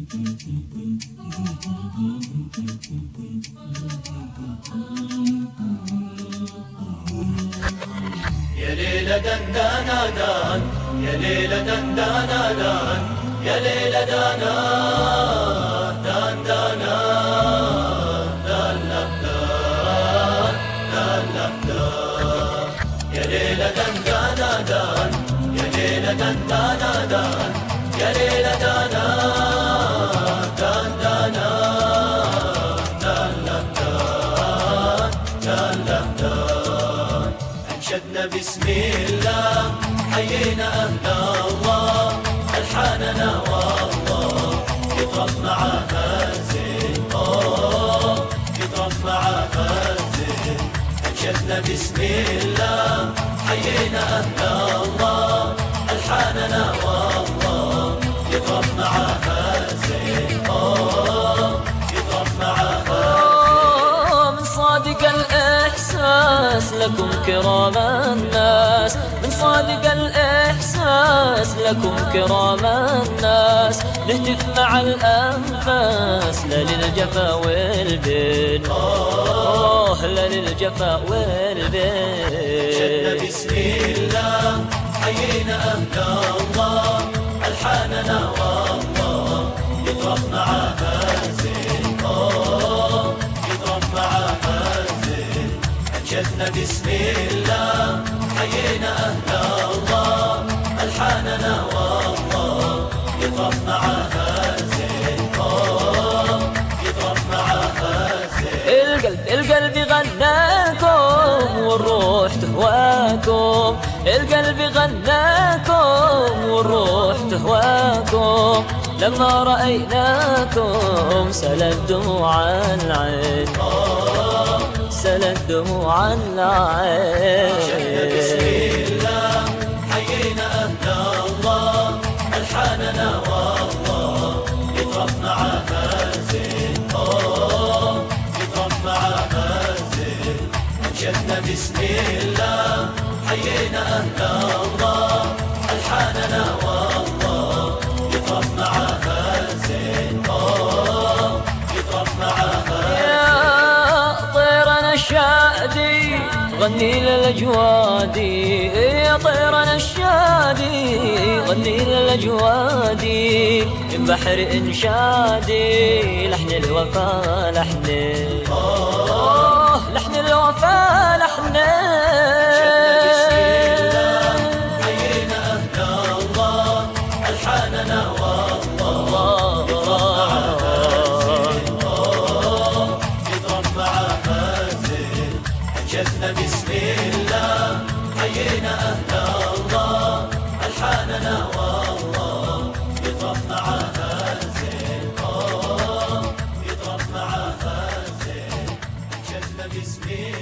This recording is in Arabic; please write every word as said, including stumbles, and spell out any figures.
يا ليلة دندانا دان، يا ليلة دندانا دان، يا ليلة دانا دان دانا دان دان دان دان، يا ليلة دندانا دان، يا ليلة دندانا دان، يا ليلة دانا دان دانا دان دان دان دان، أنشدنا بسم الله حيينا أهل الله، ألحاننا والله يطرب معاها الزين، أوه يطرب معاها الزين، أنشدنا بسم الله حيينا أهل الله، ألحاننا والله يطرب معاها الزين، أوه يطرب معاها الزين. من صادق الإحساس لكم كرام الناس، من صادق الإحساس لكم كرام الناس، نهتف مع الأنفاس لا للجفا والبين، أوه لا للجفا والبين. شدنا بسم الله حيينا أهل الله، ألحاننا والله يطرب معاها الزين، أوه يطرب معاها الزين، أنشدنا بسم الله حيينا أهل الله، ألحاننا والله يطرب معاها الزين، أوه يطرب معاها الزين. القلب القلب غناكم والروح تهواكم، القلب غناكم والروح تهواكم، لما رأيناكم سلت دموع العين، سلت دموع العين. شدنا بسم الله حيينا أهل الله، ألحاننا والله يطرب معاها الزين، أوه يطرب معاها الزين، أنشدنا بسم الله حيينا أهل الله، ألحاننا والله يطرب معاها الزين، أوه يطرب معاها يا طيرنا الشادي غني للأجوادي، يا طيرنا الشادي غني للأجوادي، من بحر إنشادي لحن الوفا لحني، أوه لحن الوفا لحني. حيينا أهل الله، ألحاننا والله يطرب معاها الزين، أوه يطرب معاها الزين، أنشدنا بسم الله حيينا أهل الله، ألحاننا والله يطرب معاها الزين، أوه يطرب معاها الزين، أنشدنا بسم الله.